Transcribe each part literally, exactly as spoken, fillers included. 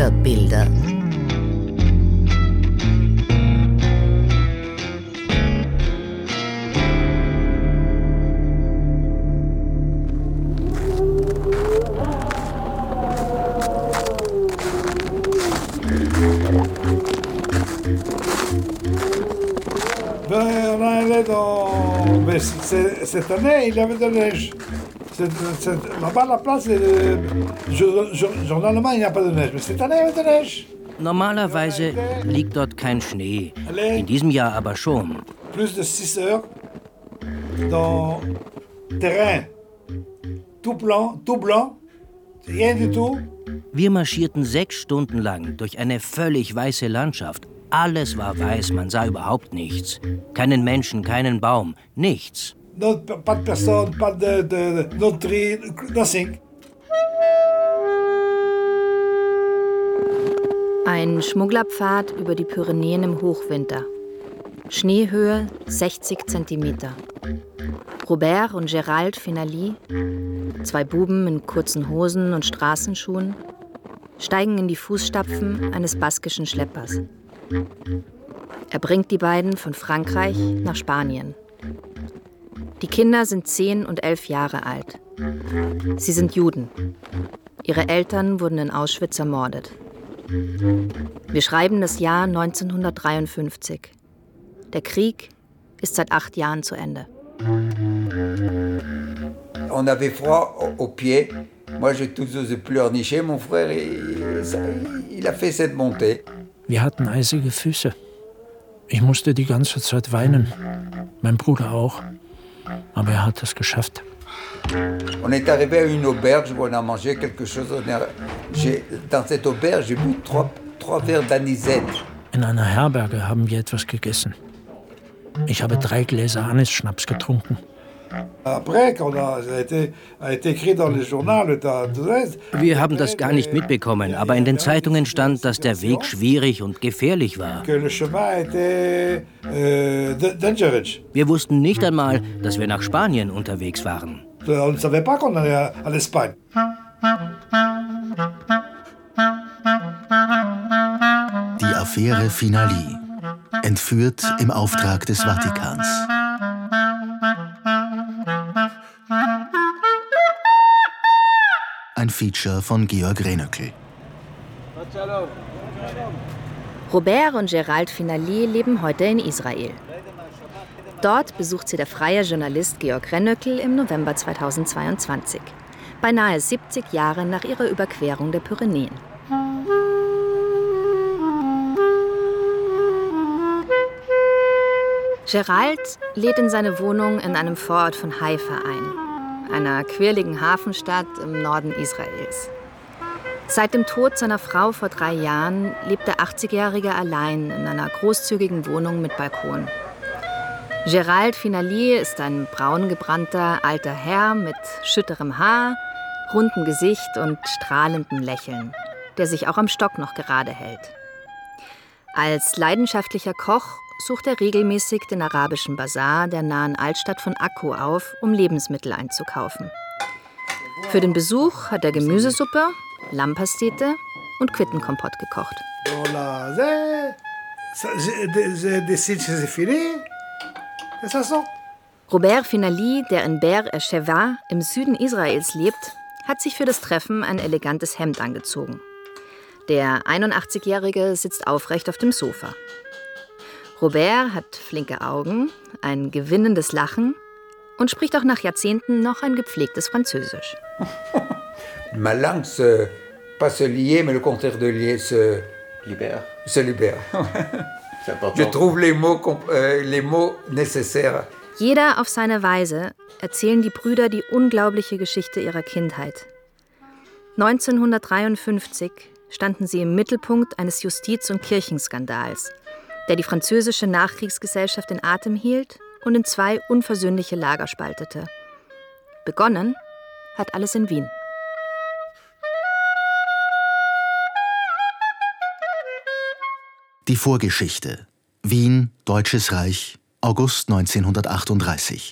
oder Bilder. Ben, on allait dans... Mais c'est- cette année, il y avait de la neige. C'est- c'est- Là-bas, la place, euh, je- je- Normalement, il n'y a pas de neige. Mais cette année, il y avait de la neige. Normalerweise liegt dort kein Schnee. In diesem Jahr aber schon. Plus de six heures dans terrain. Tout blanc, tout blanc. Rien du tout. Wir marschierten sechs Stunden lang durch eine völlig weiße Landschaft. Alles war weiß, man sah überhaupt nichts. Keinen Menschen, keinen Baum, nichts. No, pas de personne, pas de, de, no tree, nothing. Ein Schmugglerpfad über die Pyrenäen im Hochwinter. Schneehöhe sechzig Zentimeter. Robert und Gérald Finali, zwei Buben in kurzen Hosen und Straßenschuhen, steigen in die Fußstapfen eines baskischen Schleppers. Er bringt die beiden von Frankreich nach Spanien. Die Kinder sind zehn und elf Jahre alt. Sie sind Juden. Ihre Eltern wurden in Auschwitz ermordet. Wir schreiben das Jahr neunzehnhundertdreiundfünfzig. Der Krieg ist seit acht Jahren zu Ende. On avait froid aux pieds. Moi, j'ai tout osé pleurnicher. Mon frère, il, il a fait cette montée. Wir hatten eisige Füße. Ich musste die ganze Zeit weinen. Mein Bruder auch. Aber er hat es geschafft. On est arrivé à une auberge où on a mangé quelque chose. J'ai, dans cette auberge, j'ai bu trois, trois verres d'anisette. In einer Herberge haben wir etwas gegessen. Ich habe drei Gläser Anisschnaps getrunken. Après, quand on a, ça a été, a été écrit dans les journaux, Wir haben das gar nicht mitbekommen, aber in den Zeitungen stand, dass der Weg schwierig und gefährlich war. que le chemin était euh, dangerous. Wir wussten nicht einmal, dass wir nach Spanien unterwegs waren. On ne savait pas qu'on allait à, à l'Espagne. Die Affäre Finali. Entführt im Auftrag des Vatikans. Ein Feature von Georg Renöckel. Robert und Gérald Finali leben heute in Israel. Dort besucht sie der freie Journalist Georg Renöckel im November zweitausendzweiundzwanzig. Beinahe siebzig Jahre nach ihrer Überquerung der Pyrenäen. Gérald lädt in seine Wohnung in einem Vorort von Haifa ein, einer quirligen Hafenstadt im Norden Israels. Seit dem Tod seiner Frau vor drei Jahren lebt der achtzigjährige allein in einer großzügigen Wohnung mit Balkon. Gérald Finali ist ein braungebrannter alter Herr mit schütterem Haar, rundem Gesicht und strahlendem Lächeln, der sich auch am Stock noch gerade hält. Als leidenschaftlicher Koch sucht er regelmäßig den arabischen Bazar der nahen Altstadt von Akko auf, um Lebensmittel einzukaufen. Für den Besuch hat er Gemüsesuppe, Lammpastete und Quittenkompott gekocht. Voilà, c'est- ça, je- je décide que c'est fini. Et ça sent. Robert Finali, der in Be'er Sheva im Süden Israels lebt, hat sich für das Treffen ein elegantes Hemd angezogen. Der einundachtzigjährige sitzt aufrecht auf dem Sofa. Robert hat flinke Augen, ein gewinnendes Lachen und spricht auch nach Jahrzehnten noch ein gepflegtes Französisch. Ma langue, se, pas se lier, mais le contraire de lier, se libère. Se libère. C'est important. Je trouve les mots, comp- euh, les mots nécessaires. Jeder auf seine Weise erzählen die Brüder die unglaubliche Geschichte ihrer Kindheit. neunzehnhundertdreiundfünfzig standen sie im Mittelpunkt eines Justiz- und Kirchenskandals, der die französische Nachkriegsgesellschaft in Atem hielt und in zwei unversöhnliche Lager spaltete. Begonnen hat alles in Wien. Die Vorgeschichte. Wien, Deutsches Reich, August neunzehnhundertachtunddreißig.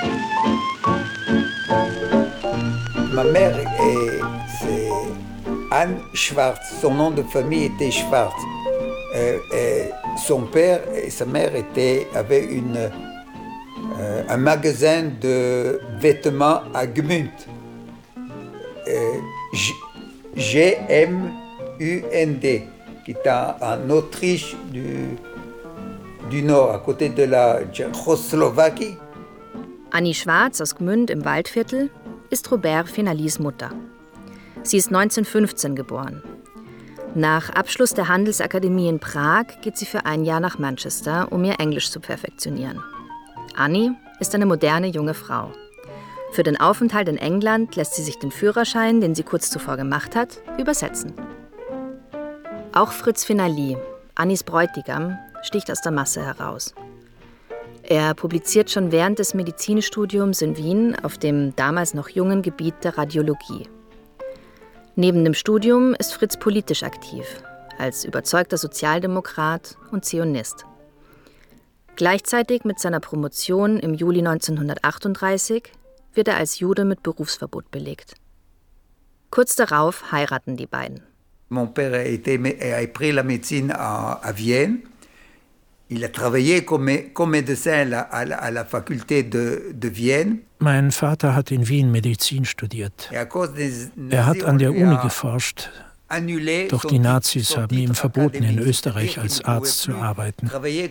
Ma mère, est, c'est, Anne Schwarz, son nom de famille était Schwarz. Euh, et son père et sa mère étaient, avaient une, euh, un magasin de vêtements à Gmünd. Euh, G M U N D, qui est en, en Autriche du, du Nord, à côté de la Tschechoslowakie. Annie Schwarz aus Gmünd im Waldviertel ist Robert Fenalis Mutter. Sie ist neunzehnhundertfünfzehn geboren. Nach Abschluss der Handelsakademie in Prag geht sie für ein Jahr nach Manchester, um ihr Englisch zu perfektionieren. Annie ist eine moderne junge Frau. Für den Aufenthalt in England lässt sie sich den Führerschein, den sie kurz zuvor gemacht hat, übersetzen. Auch Fritz Fenalis, Annies Bräutigam, sticht aus der Masse heraus. Er publiziert schon während des Medizinstudiums in Wien auf dem damals noch jungen Gebiet der Radiologie. Neben dem Studium ist Fritz politisch aktiv, als überzeugter Sozialdemokrat und Zionist. Gleichzeitig mit seiner Promotion im Juli neunzehnhundertachtunddreißig wird er als Jude mit Berufsverbot belegt. Kurz darauf heiraten die beiden. Mon père a, été, a appris la médecine à, à Vienne. Il a travaillé comme, comme médecin à la, à la faculté de, de Vienne. Mein Vater hat in Wien Medizin studiert. Er hat an der Uni geforscht, doch die Nazis haben ihm verboten, in Österreich als Arzt zu arbeiten.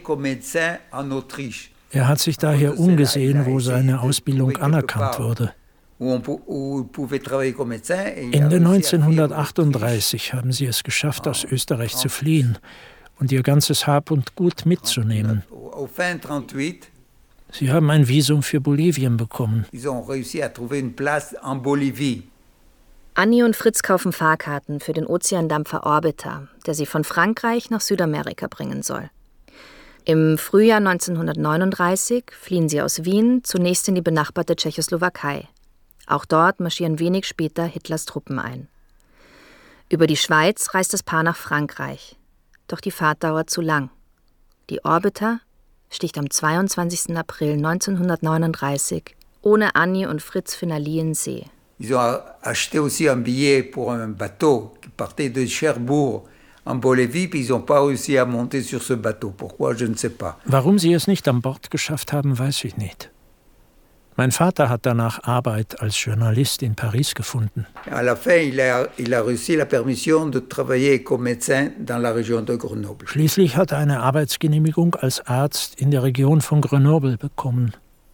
Er hat sich daher umgesehen, wo seine Ausbildung anerkannt wurde. Ende neunzehnhundertachtunddreißig haben sie es geschafft, aus Österreich zu fliehen und ihr ganzes Hab und Gut mitzunehmen. Sie haben ein Visum für Bolivien bekommen. Annie und Fritz kaufen Fahrkarten für den Ozeandampfer Orbiter, der sie von Frankreich nach Südamerika bringen soll. Im Frühjahr neunzehnhundertneununddreißig fliehen sie aus Wien zunächst in die benachbarte Tschechoslowakei. Auch dort marschieren wenig später Hitlers Truppen ein. Über die Schweiz reist das Paar nach Frankreich. Doch die Fahrt dauert zu lang. Die Orbiter sticht am zweiundzwanzigsten April neunzehnhundertneununddreißig ohne Annie und Fritz Fenalis in See. Ils ont acheté aussi un billet pour un bateau qui partait de Cherbourg en Bolivie, puis ils n'ont pas réussi à monter sur ce bateau. Pourquoi, je ne sais pas. Warum sie es nicht an Bord geschafft haben, weiß ich nicht. Mein Vater hat danach Arbeit als Journalist in Paris gefunden. À la fin, il a, il a reçu la permission de travailler comme médecin dans la région de Grenoble. Schließlich hat er eine Arbeitsgenehmigung als Arzt in der Region von Grenoble bekommen.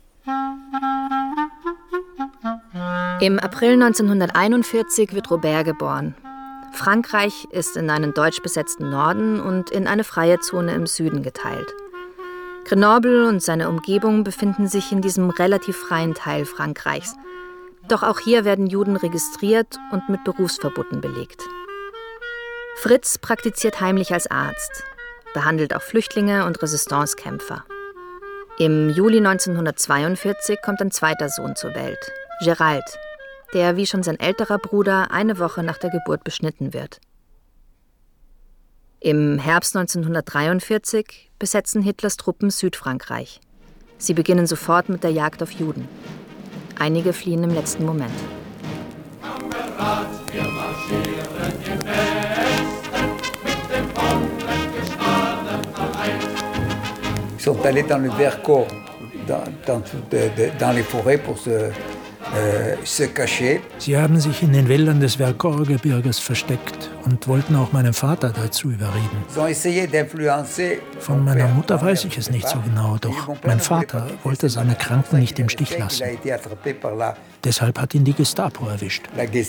Im April neunzehnhunderteinundvierzig wird Robert geboren. Frankreich ist in einen deutsch besetzten Norden und in eine freie Zone im Süden geteilt. Grenoble und seine Umgebung befinden sich in diesem relativ freien Teil Frankreichs. Doch auch hier werden Juden registriert und mit Berufsverboten belegt. Fritz praktiziert heimlich als Arzt, behandelt auch Flüchtlinge und Resistancekämpfer. Im Juli neunzehnhundertzweiundvierzig kommt ein zweiter Sohn zur Welt, Gerald, der wie schon sein älterer Bruder eine Woche nach der Geburt beschnitten wird. Im Herbst neunzehnhundertdreiundvierzig besetzen Hitlers Truppen Südfrankreich. Sie beginnen sofort mit der Jagd auf Juden. Einige fliehen im letzten Moment. Wir marschieren im Westen mit dem vollen Geschwaderverein. Ils sont allés dans le Vercors, dans, dans, dans les forêts pour se Sie haben sich in den Wäldern des Vercors-Gebirges versteckt und wollten auch meinen Vater dazu überreden. Von meiner Mutter weiß ich es nicht so genau, doch mein Vater wollte seine Kranken nicht im Stich lassen. Deshalb hat ihn die Gestapo erwischt.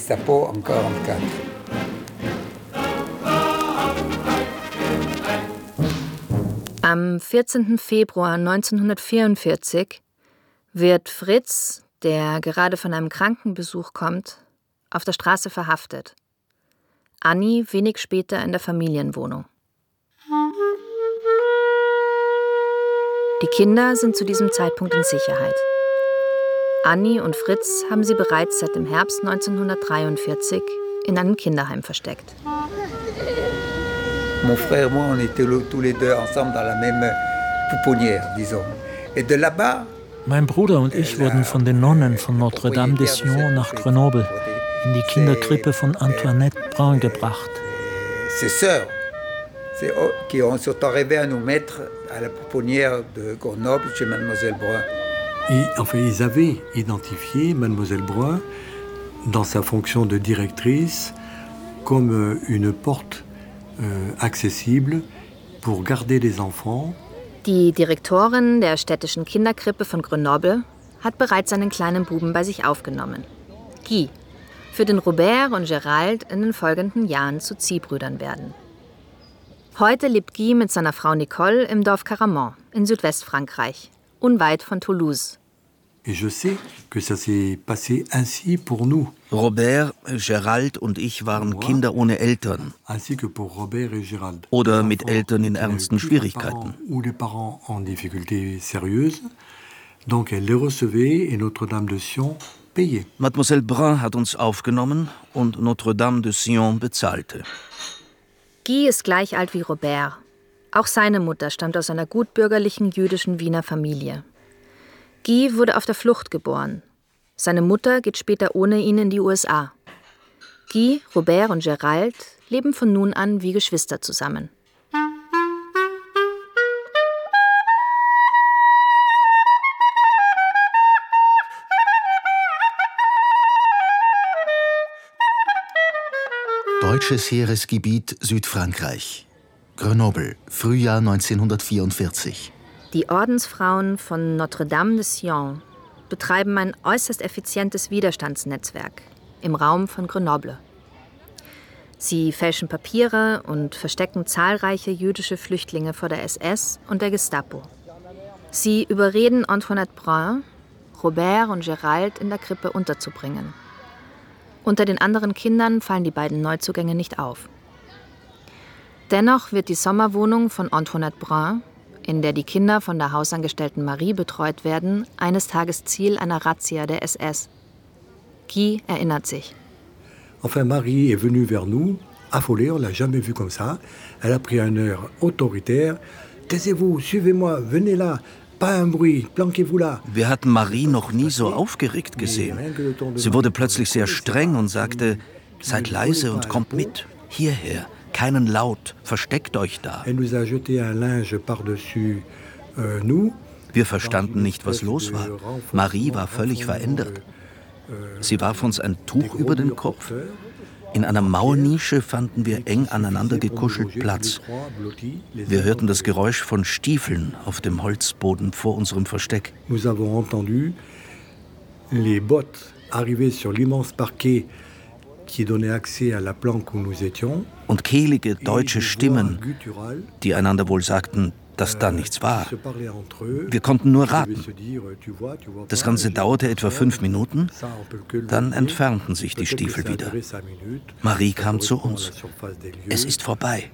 Am vierzehnten Februar neunzehnhundertvierundvierzig wird Fritz, der gerade von einem Krankenbesuch kommt, auf der Straße verhaftet. Annie wenig später in der Familienwohnung. Die Kinder sind zu diesem Zeitpunkt in Sicherheit. Annie und Fritz haben sie bereits seit dem Herbst neunzehnhundertdreiundvierzig in einem Kinderheim versteckt. Mon frère et moi, on était tous les deux ensemble dans la même pouponnière, disons. Et de là-bas, mein Bruder und ich wurden von den Nonnen von Notre-Dame de Sion nach Grenoble in die Kinderkrippe von Antoinette Brun gebracht. Ses sœurs, qui sont arrivées à nous mettre à la pouponnière de Grenoble chez Mademoiselle Brun. Et, enfin, ils avaient identifié Mademoiselle Brun dans sa fonction de directrice comme une porte euh, accessible pour garder les enfants. Die Direktorin der städtischen Kinderkrippe von Grenoble hat bereits seinen kleinen Buben bei sich aufgenommen. Guy, für den Robert und Gérald in den folgenden Jahren zu Ziehbrüdern werden. Heute lebt Guy mit seiner Frau Nicole im Dorf Caramont in Südwestfrankreich, unweit von Toulouse. Et je sais que ça s'est passé ainsi pour nous. Robert, Gérald und ich waren Kinder ohne Eltern. Ainsi que pour Robert et Gérald. Oder mit Eltern in ernsten Schwierigkeiten. Ou les parents en difficulté sérieuse. Donc elle les recevait et Notre-Dame de Sion payait. Mademoiselle Brun hat uns aufgenommen und Notre-Dame de Sion bezahlte. Guy ist gleich alt wie Robert. Auch seine Mutter stammt aus einer gutbürgerlichen jüdischen Wiener Familie. Guy wurde auf der Flucht geboren. Seine Mutter geht später ohne ihn in die U S A. Guy, Robert und Gérald leben von nun an wie Geschwister zusammen. Deutsches Heeresgebiet Südfrankreich. Grenoble, Frühjahr neunzehnhundertvierundvierzig. Die Ordensfrauen von Notre-Dame de Sion betreiben ein äußerst effizientes Widerstandsnetzwerk im Raum von Grenoble. Sie fälschen Papiere und verstecken zahlreiche jüdische Flüchtlinge vor der S S und der Gestapo. Sie überreden Antoinette Brun, Robert und Gérald in der Krippe unterzubringen. Unter den anderen Kindern fallen die beiden Neuzugänge nicht auf. Dennoch wird die Sommerwohnung von Antoinette Brun, in der die Kinder von der Hausangestellten Marie betreut werden, eines Tages Ziel einer Razzia der S S. Guy erinnert sich. Enfin, Marie est venue vers nous, affolée, on l'a jamais vue comme ça. Elle a pris un air autoritaire. Taisez-vous, suivez-moi, venez là. Pas un bruit, planquez-vous là. Wir hatten Marie noch nie so aufgeregt gesehen. Sie wurde plötzlich sehr streng und sagte, seid leise und kommt mit, hierher. Keinen Laut, versteckt euch da. Wir verstanden nicht, was los war. Marie war völlig verändert. Sie warf uns ein Tuch über den Kopf. In einer Mauernische fanden wir eng aneinander gekuschelt Platz. Wir hörten das Geräusch von Stiefeln auf dem Holzboden vor unserem Versteck. Nous avons entendu les bottes arriver sur l'immense parquet qui donnait accès à la planque où nous étions. Und kehlige deutsche Stimmen, die einander wohl sagten, dass da nichts war. Wir konnten nur raten. Das Ganze dauerte etwa fünf Minuten, dann entfernten sich die Stiefel wieder. Marie kam zu uns. Es ist vorbei.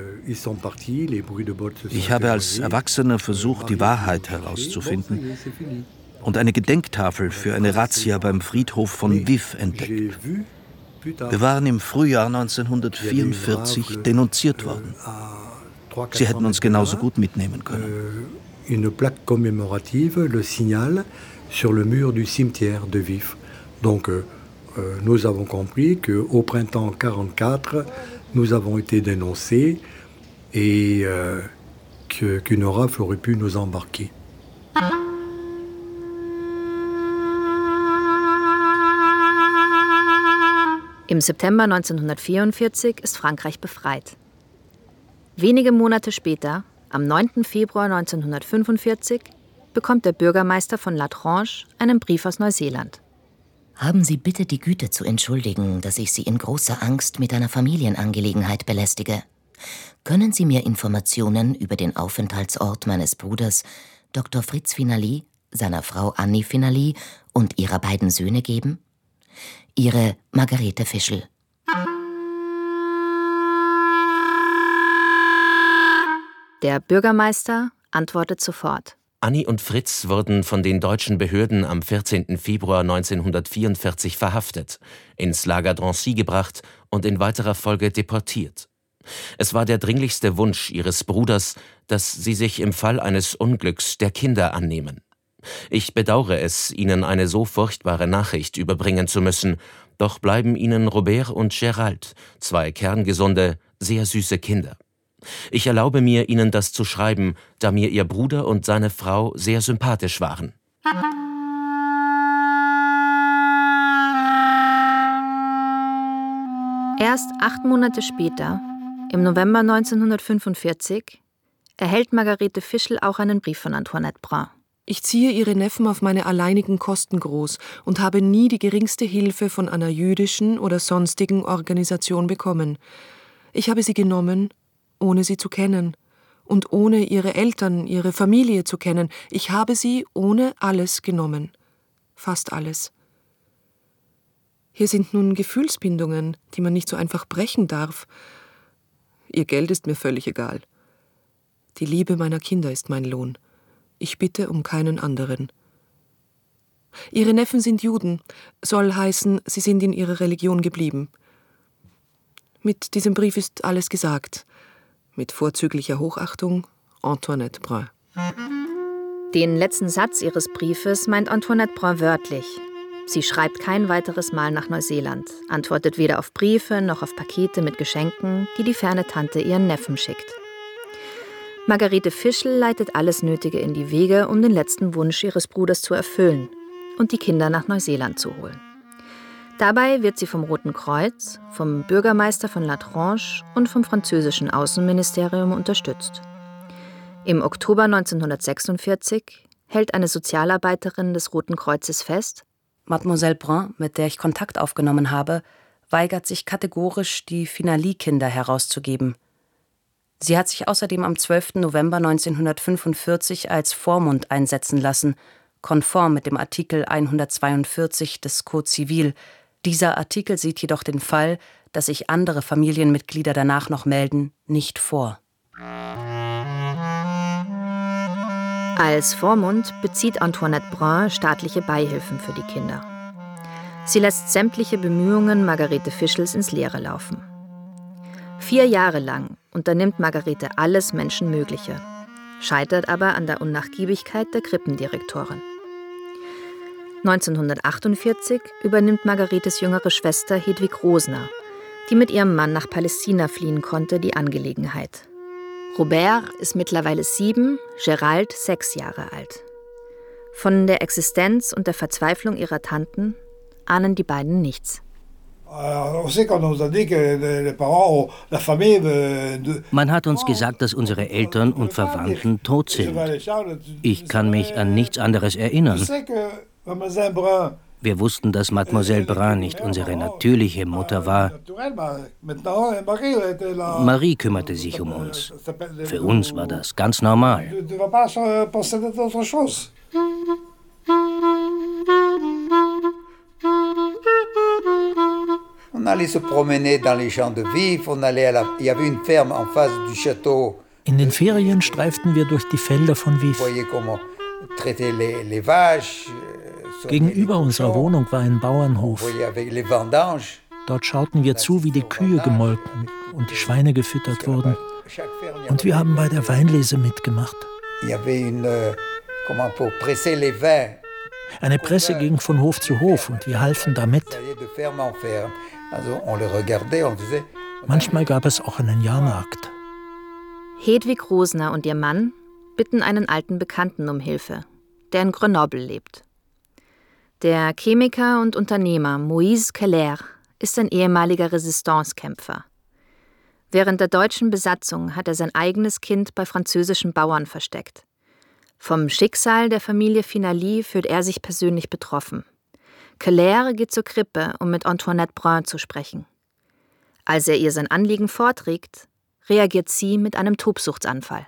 Ich habe als Erwachsener versucht, die Wahrheit herauszufinden und eine Gedenktafel für eine Razzia beim Friedhof von Vif entdeckt. Wir waren im Frühjahr neunzehnhundertvierundvierzig denunziert worden. Sie hätten uns genauso gut mitnehmen können. Une plaque commémorative, le signal, sur le mur du cimetière de Vif. Donc, euh, nous avons compris qu'au printemps quarante-quatre, nous avons été dénoncés et euh, que, qu'une rafle aurait pu nous embarquer. Im September neunzehnhundertvierundvierzig ist Frankreich befreit. Wenige Monate später, am neunten Februar neunzehnhundertfünfundvierzig, bekommt der Bürgermeister von La Tronche einen Brief aus Neuseeland. Haben Sie bitte die Güte zu entschuldigen, dass ich Sie in großer Angst mit einer Familienangelegenheit belästige. Können Sie mir Informationen über den Aufenthaltsort meines Bruders, Doktor Fritz Finaly, seiner Frau Annie Finaly und ihrer beiden Söhne geben? Ihre Margarete Fischl. Der Bürgermeister antwortet sofort. Annie und Fritz wurden von den deutschen Behörden am vierzehnten Februar neunzehnhundertvierundvierzig verhaftet, ins Lager Drancy gebracht und in weiterer Folge deportiert. Es war der dringlichste Wunsch ihres Bruders, dass sie sich im Fall eines Unglücks der Kinder annehmen. Ich bedauere es, Ihnen eine so furchtbare Nachricht überbringen zu müssen, doch bleiben Ihnen Robert und Gérald, zwei kerngesunde, sehr süße Kinder. Ich erlaube mir, Ihnen das zu schreiben, da mir Ihr Bruder und seine Frau sehr sympathisch waren. Erst acht Monate später, im November neunzehnhundertfünfundvierzig, erhält Margarete Fischl auch einen Brief von Antoinette Brun. Ich ziehe Ihre Neffen auf meine alleinigen Kosten groß und habe nie die geringste Hilfe von einer jüdischen oder sonstigen Organisation bekommen. Ich habe sie genommen, ohne sie zu kennen und ohne ihre Eltern, ihre Familie zu kennen. Ich habe sie ohne alles genommen. Fast alles. Hier sind nun Gefühlsbindungen, die man nicht so einfach brechen darf. Ihr Geld ist mir völlig egal. Die Liebe meiner Kinder ist mein Lohn. Ich bitte um keinen anderen. Ihre Neffen sind Juden, soll heißen, sie sind in ihrer Religion geblieben. Mit diesem Brief ist alles gesagt. Mit vorzüglicher Hochachtung, Antoinette Brun. Den letzten Satz ihres Briefes meint Antoinette Brun wörtlich. Sie schreibt kein weiteres Mal nach Neuseeland, antwortet weder auf Briefe noch auf Pakete mit Geschenken, die die ferne Tante ihren Neffen schickt. Margarete Fischl leitet alles Nötige in die Wege, um den letzten Wunsch ihres Bruders zu erfüllen und die Kinder nach Neuseeland zu holen. Dabei wird sie vom Roten Kreuz, vom Bürgermeister von La Tronche und vom französischen Außenministerium unterstützt. Im Oktober neunzehnhundertsechsundvierzig hält eine Sozialarbeiterin des Roten Kreuzes fest: Mademoiselle Brun, mit der ich Kontakt aufgenommen habe, weigert sich kategorisch, die Finalie-Kinder herauszugeben. Sie hat sich außerdem am zwölften November neunzehnhundertfünfundvierzig als Vormund einsetzen lassen, konform mit dem Artikel hundertzweiundvierzig des Code Civil. Dieser Artikel sieht jedoch den Fall, dass sich andere Familienmitglieder danach noch melden, nicht vor. Als Vormund bezieht Antoinette Brun staatliche Beihilfen für die Kinder. Sie lässt sämtliche Bemühungen Margarete Fischls ins Leere laufen. Vier Jahre lang unternimmt Margarete alles Menschenmögliche, scheitert aber an der Unnachgiebigkeit der Krippendirektorin. neunzehnhundertachtundvierzig übernimmt Margaretes jüngere Schwester Hedwig Rosner, die mit ihrem Mann nach Palästina fliehen konnte, die Angelegenheit. Robert ist mittlerweile sieben, Gérald sechs Jahre alt. Von der Existenz und der Verzweiflung ihrer Tanten ahnen die beiden nichts. Man hat uns gesagt, dass unsere Eltern und Verwandten tot sind. Ich kann mich an nichts anderes erinnern. Wir wussten, dass Mademoiselle Brun nicht unsere natürliche Mutter war. Marie kümmerte sich um uns. Für uns war das ganz normal. On allait se promener dans les champs de vif, on allait à la... Il y avait une ferme en face du château. In den Ferien streiften wir durch die Felder von Vif. Gegenüber unserer Wohnung war ein Bauernhof. Dort schauten wir zu, wie die Kühe gemolken und die Schweine gefüttert wurden. Und wir haben bei der Weinlese mitgemacht. Eine Presse ging von Hof zu Hof und wir halfen da mit. Manchmal gab es auch einen Jahrmarkt. Hedwig Rosner und ihr Mann bitten einen alten Bekannten um Hilfe, der in Grenoble lebt. Der Chemiker und Unternehmer Moïse Keller ist ein ehemaliger Resistancekämpfer. Während der deutschen Besatzung hat er sein eigenes Kind bei französischen Bauern versteckt. Vom Schicksal der Familie Finalie fühlt er sich persönlich betroffen. Keller geht zur Krippe, um mit Antoinette Brun zu sprechen. Als er ihr sein Anliegen vorträgt, reagiert sie mit einem Tobsuchtsanfall.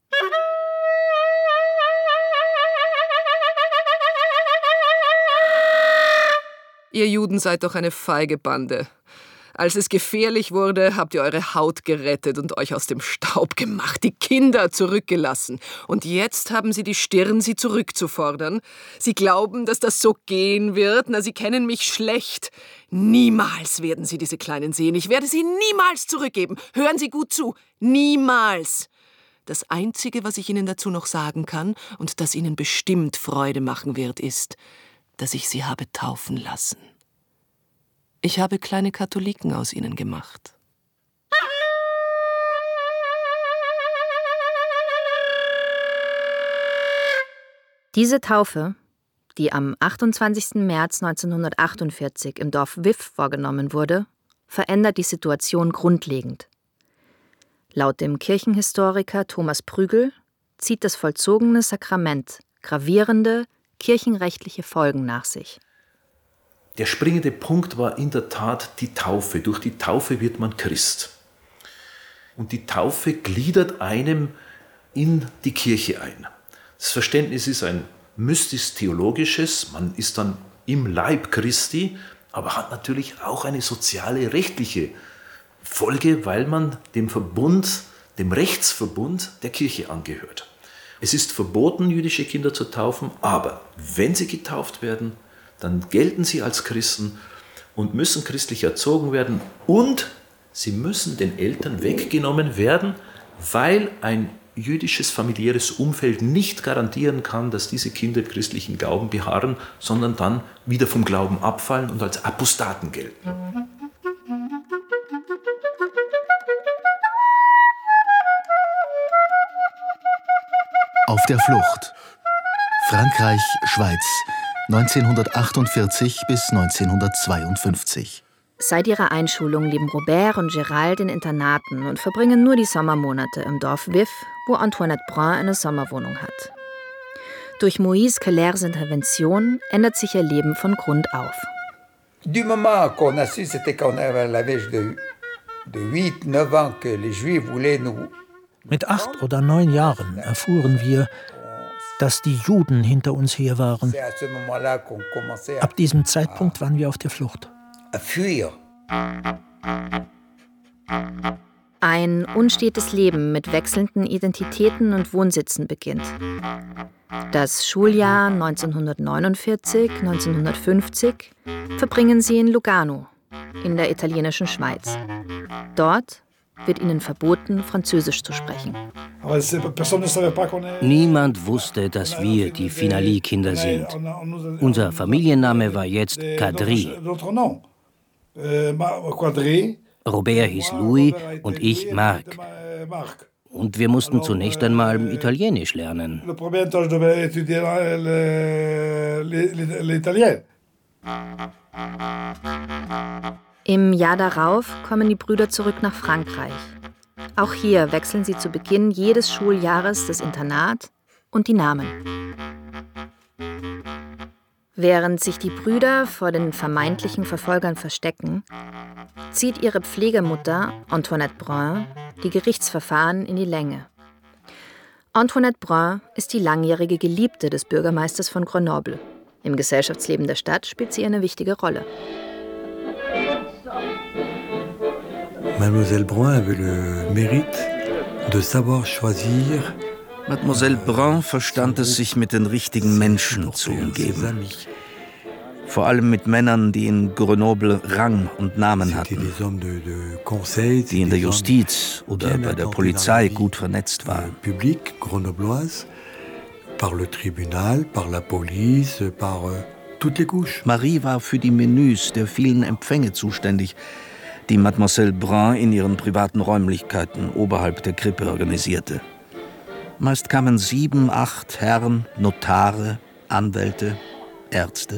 Ihr Juden seid doch eine feige Bande. Als es gefährlich wurde, habt ihr eure Haut gerettet und euch aus dem Staub gemacht, die Kinder zurückgelassen. Und jetzt haben sie die Stirn, sie zurückzufordern. Sie glauben, dass das so gehen wird. Na, sie kennen mich schlecht. Niemals werden sie diese Kleinen sehen. Ich werde sie niemals zurückgeben. Hören Sie gut zu. Niemals. Das Einzige, was ich Ihnen dazu noch sagen kann und das Ihnen bestimmt Freude machen wird, ist, dass ich Sie habe taufen lassen. Ich habe kleine Katholiken aus Ihnen gemacht. Diese Taufe, die am achtundzwanzigsten März neunzehnhundertachtundvierzig im Dorf Vif vorgenommen wurde, verändert die Situation grundlegend. Laut dem Kirchenhistoriker Thomas Prügel zieht das vollzogene Sakrament gravierende kirchenrechtliche Folgen nach sich. Der springende Punkt war in der Tat die Taufe. Durch die Taufe wird man Christ. Und die Taufe gliedert einem in die Kirche ein. Das Verständnis ist ein mystisch-theologisches, man ist dann im Leib Christi, aber hat natürlich auch eine soziale, rechtliche Folge, weil man dem Verbund, dem Rechtsverbund der Kirche angehört. Es ist verboten, jüdische Kinder zu taufen, aber wenn sie getauft werden, dann gelten sie als Christen und müssen christlich erzogen werden und sie müssen den Eltern weggenommen werden, weil ein jüdisches familiäres Umfeld nicht garantieren kann, dass diese Kinder im christlichen Glauben beharren, sondern dann wieder vom Glauben abfallen und als Apostaten gelten. Auf der Flucht. Frankreich, Schweiz, neunzehnhundertachtundvierzig bis neunzehnhundertzweiundfünfzig. Seit ihrer Einschulung leben Robert und Gérald in Internaten und verbringen nur die Sommermonate im Dorf Vif, wo Antoinette Brun eine Sommerwohnung hat. Durch Moïse Kellers Intervention ändert sich ihr Leben von Grund auf. Du moment qu'on a su, c'était qu'on avait l'âge de, de huit, neuf ans que les Juifs voulaient nous. Mit acht oder neun Jahren erfuhren wir, dass die Juden hinter uns her waren. Ab diesem Zeitpunkt waren wir auf der Flucht. Ein unstetes Leben mit wechselnden Identitäten und Wohnsitzen beginnt. Das Schuljahr neunzehnhundertneunundvierzig neunzehnhundertfünfzig verbringen sie in Lugano, in der italienischen Schweiz. Dort wird ihnen verboten, Französisch zu sprechen. Niemand wusste, dass wir die Finali-Kinder sind. Unser Familienname war jetzt Quadri. Robert hieß Louis und ich Marc. Und wir mussten zunächst einmal Italienisch lernen. Im Jahr darauf kommen die Brüder zurück nach Frankreich. Auch hier wechseln sie zu Beginn jedes Schuljahres das Internat und die Namen. Während sich die Brüder vor den vermeintlichen Verfolgern verstecken, zieht ihre Pflegemutter, Antoinette Brun, die Gerichtsverfahren in die Länge. Antoinette Brun ist die langjährige Geliebte des Bürgermeisters von Grenoble. Im Gesellschaftsleben der Stadt spielt sie eine wichtige Rolle. Mademoiselle Brun avait le mérite de savoir choisir. Mademoiselle Brun verstand es, sich mit den richtigen Menschen zu umgeben. Vor allem mit Männern, die in Grenoble Rang und Namen hatten, die in der Justiz oder bei der Polizei gut vernetzt waren. Public grenobloise, par le tribunal, par la police, par toutes les couches. Marie war für die Menüs der vielen Empfänge zuständig, die Mademoiselle Brun in ihren privaten Räumlichkeiten oberhalb der Krippe organisierte. Meist kamen sieben, acht Herren, Notare, Anwälte, Ärzte.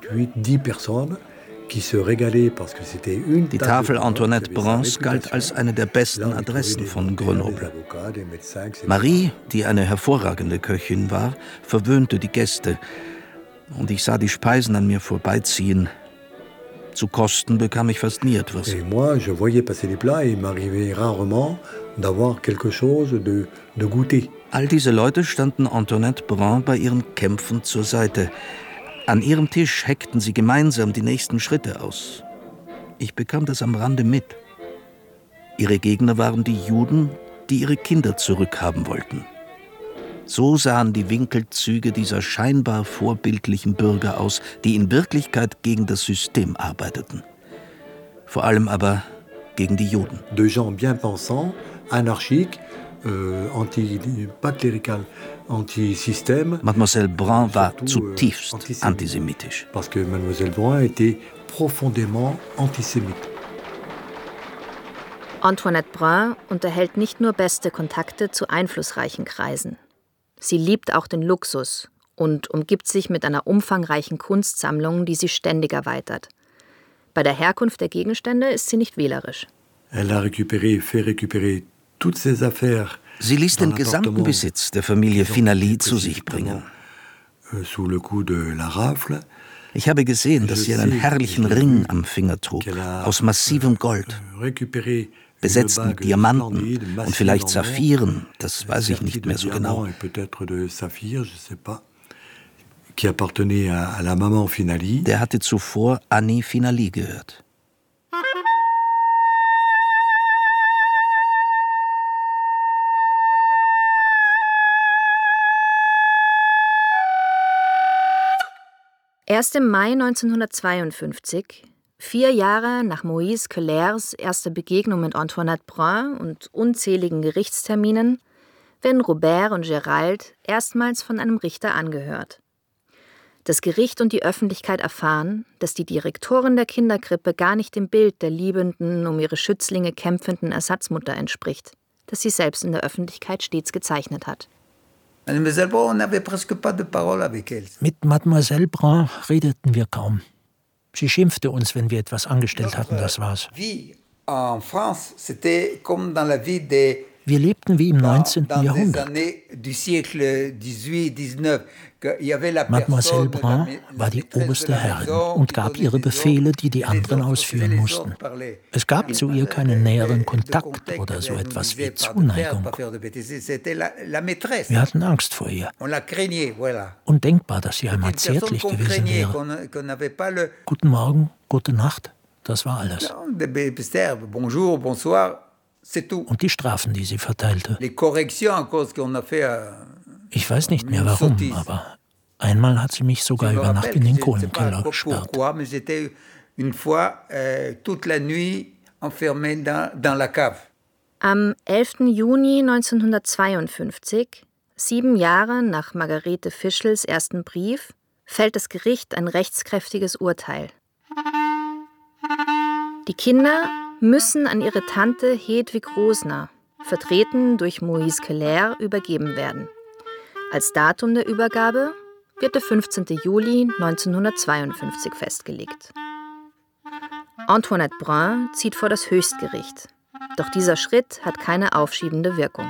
Die Tafel Antoinette Bruns galt als eine der besten Adressen von Grenoble. Marie, die eine hervorragende Köchin war, verwöhnte die Gäste. Und ich sah die Speisen an mir vorbeiziehen. Zu kosten bekam ich fast nie etwas. All diese Leute standen Antoinette Brun bei ihren Kämpfen zur Seite. An ihrem Tisch heckten sie gemeinsam die nächsten Schritte aus. Ich bekam das am Rande mit. Ihre Gegner waren die Juden, die ihre Kinder zurückhaben wollten. So sahen die Winkelzüge dieser scheinbar vorbildlichen Bürger aus, die in Wirklichkeit gegen das System arbeiteten. Vor allem aber gegen die Juden. De gens bien pensants, anarchiques, Mademoiselle Brun war zutiefst antisemitisch. Parce que Mademoiselle Brun était profondément antisémite. Antoinette Brun unterhält nicht nur beste Kontakte zu einflussreichen Kreisen. Sie liebt auch den Luxus und umgibt sich mit einer umfangreichen Kunstsammlung, die sie ständig erweitert. Bei der Herkunft der Gegenstände ist sie nicht wählerisch. Elle a récupéré, fait récupérer toutes ses affaires. Sie ließ den gesamten Besitz der Familie Finaly zu sich bringen. Sous le coup de la rafle. Ich habe gesehen, dass sie einen herrlichen Ring am Finger trug, aus massivem Gold, besetzten Diamanten und vielleicht Saphiren, das weiß ich nicht mehr so genau. Der hatte zuvor Annie Finaly gehört. Erst im Mai neunzehnhundertzweiundfünfzig, vier Jahre nach Moïse Kelers erster Begegnung mit Antoinette Brun und unzähligen Gerichtsterminen, werden Robert und Gérald erstmals von einem Richter angehört. Das Gericht und die Öffentlichkeit erfahren, dass die Direktorin der Kinderkrippe gar nicht dem Bild der liebenden, um ihre Schützlinge kämpfenden Ersatzmutter entspricht, das sie selbst in der Öffentlichkeit stets gezeichnet hat. Mit Mademoiselle Brun redeten wir kaum. Sie schimpfte uns, wenn wir etwas angestellt hatten, das war's. Wir lebten wie im neunzehnten Jahrhundert. Mademoiselle Brun war die oberste Herrin und gab ihre Befehle, die die anderen ausführen mussten. Es gab zu ihr keinen näheren Kontakt oder so etwas wie Zuneigung. Wir hatten Angst vor ihr. Undenkbar, dass sie einmal zärtlich gewesen wäre. Guten Morgen, gute Nacht, das war alles. Und die Strafen, die sie verteilte. Ich weiß nicht mehr warum, aber einmal hat sie mich sogar über Nacht in den Kohlenkeller gesperrt. Am elften Juni neunzehnhundertzweiundfünfzig, sieben Jahre nach Margarete Fischels ersten Brief, fällt das Gericht ein rechtskräftiges Urteil. Die Kinder müssen an ihre Tante Hedwig Rosner, vertreten durch Moïse Keller, übergeben werden. Als Datum der Übergabe wird der fünfzehnten Juli neunzehnhundertzweiundfünfzig festgelegt. Antoinette Brun zieht vor das Höchstgericht. Doch dieser Schritt hat keine aufschiebende Wirkung.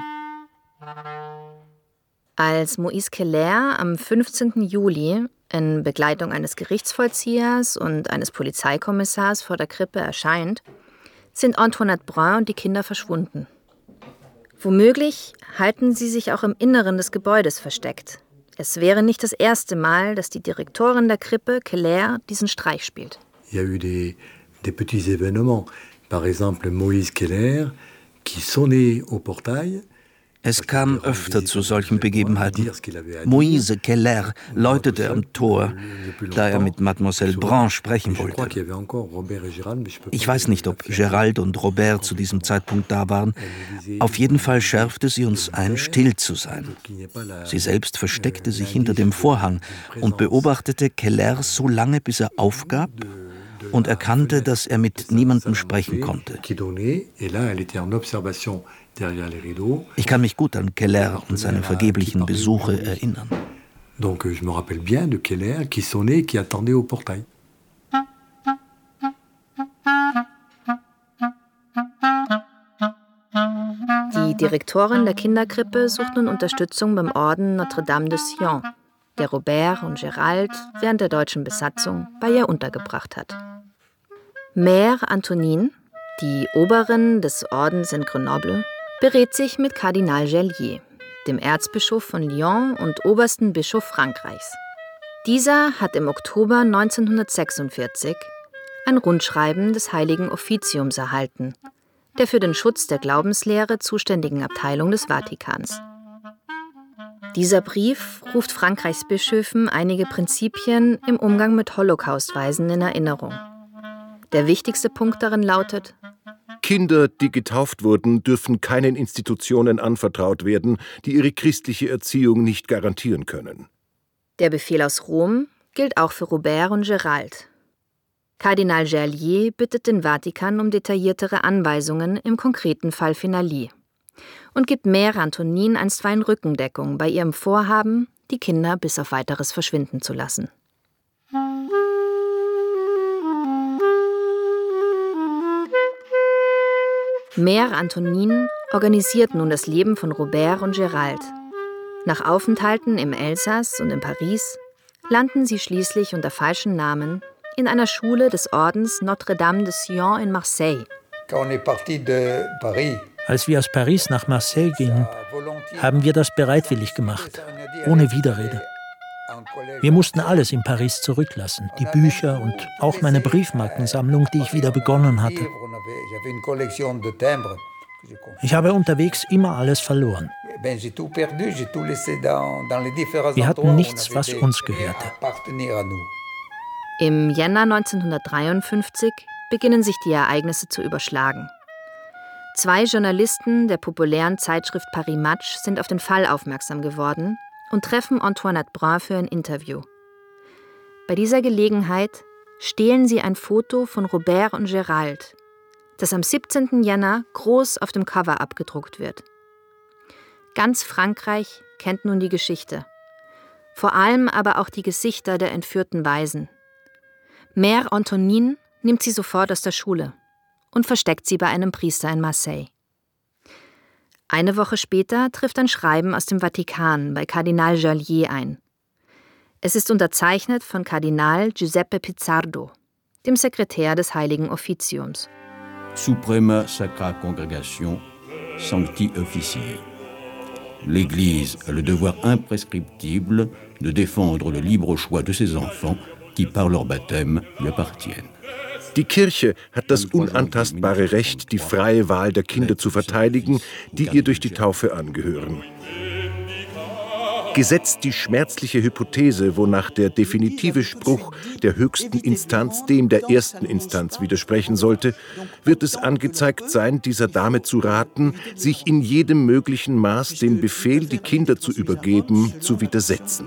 Als Moïse Keller am fünfzehnten Juli in Begleitung eines Gerichtsvollziehers und eines Polizeikommissars vor der Krippe erscheint, sind Antoinette Brun und die Kinder verschwunden. Womöglich halten sie sich auch im Inneren des Gebäudes versteckt. Es wäre nicht das erste Mal, dass die Direktorin der Krippe, Keller, diesen Streich spielt. Il y a eu des, des petits événements. Par exemple, Moïse Keller, qui sonnait au portail. Es kam öfter zu solchen Begebenheiten. Moïse Keller läutete am Tor, da er mit Mademoiselle Brun sprechen wollte. Ich weiß nicht, ob Gérald und Robert zu diesem Zeitpunkt da waren. Auf jeden Fall schärfte sie uns ein, still zu sein. Sie selbst versteckte sich hinter dem Vorhang und beobachtete Keller so lange, bis er aufgab und erkannte, dass er mit niemandem sprechen konnte. Ich kann mich gut an Keller und seine vergeblichen Besuche erinnern. Donc je me rappelle bien de Keller qui sonnait, qui attendait au portail. Die Direktorin der Kinderkrippe sucht nun Unterstützung beim Orden Notre-Dame de Sion, der Robert und Gérald während der deutschen Besatzung bei ihr untergebracht hat. Mère Antonine, die Oberin des Ordens in Grenoble, berät sich mit Kardinal Gellier, dem Erzbischof von Lyon und obersten Bischof Frankreichs. Dieser hat im Oktober neunzehnhundertsechsundvierzig ein Rundschreiben des Heiligen Offiziums erhalten, der für den Schutz der Glaubenslehre zuständigen Abteilung des Vatikans. Dieser Brief ruft Frankreichs Bischöfen einige Prinzipien im Umgang mit Holocaustweisen in Erinnerung. Der wichtigste Punkt darin lautet: Kinder, die getauft wurden, dürfen keinen Institutionen anvertraut werden, die ihre christliche Erziehung nicht garantieren können. Der Befehl aus Rom gilt auch für Robert und Gérald. Kardinal Gerlier bittet den Vatikan um detailliertere Anweisungen im konkreten Fall Finali und gibt Mère Antonin einstweilen Rückendeckung bei ihrem Vorhaben, die Kinder bis auf Weiteres verschwinden zu lassen. Mère Antonin organisiert nun das Leben von Robert und Gérald. Nach Aufenthalten im Elsass und in Paris landen sie schließlich unter falschen Namen in einer Schule des Ordens Notre-Dame de Sion in Marseille. Als wir aus Paris nach Marseille gingen, haben wir das bereitwillig gemacht, ohne Widerrede. Wir mussten alles in Paris zurücklassen, die Bücher und auch meine Briefmarkensammlung, die ich wieder begonnen hatte. Ich habe unterwegs immer alles verloren. Wir hatten nichts, was uns gehörte. Im Jänner neunzehnhundertdreiundfünfzig beginnen sich die Ereignisse zu überschlagen. Zwei Journalisten der populären Zeitschrift Paris Match sind auf den Fall aufmerksam geworden und treffen Antoinette Brun für ein Interview. Bei dieser Gelegenheit stehlen sie ein Foto von Robert und Gérald, das am siebzehnten Jänner groß auf dem Cover abgedruckt wird. Ganz Frankreich kennt nun die Geschichte, vor allem aber auch die Gesichter der entführten Waisen. Mère Antonin nimmt sie sofort aus der Schule und versteckt sie bei einem Priester in Marseille. Eine Woche später trifft ein Schreiben aus dem Vatikan bei Kardinal Gerlier ein. Es ist unterzeichnet von Kardinal Giuseppe Pizzardo, dem Sekretär des Heiligen Offiziums. Suprema Sacra Congregation Sancti Officii. L'Église a le devoir imprescriptible de défendre le libre choix de ses enfants qui par leur baptême lui appartiennent. Die Kirche hat das unantastbare Recht, die freie Wahl der Kinder zu verteidigen, die ihr durch die Taufe angehören. Gesetzt die schmerzliche Hypothese, wonach der definitive Spruch der höchsten Instanz dem der ersten Instanz widersprechen sollte, wird es angezeigt sein, dieser Dame zu raten, sich in jedem möglichen Maß dem Befehl, die Kinder zu übergeben, zu widersetzen.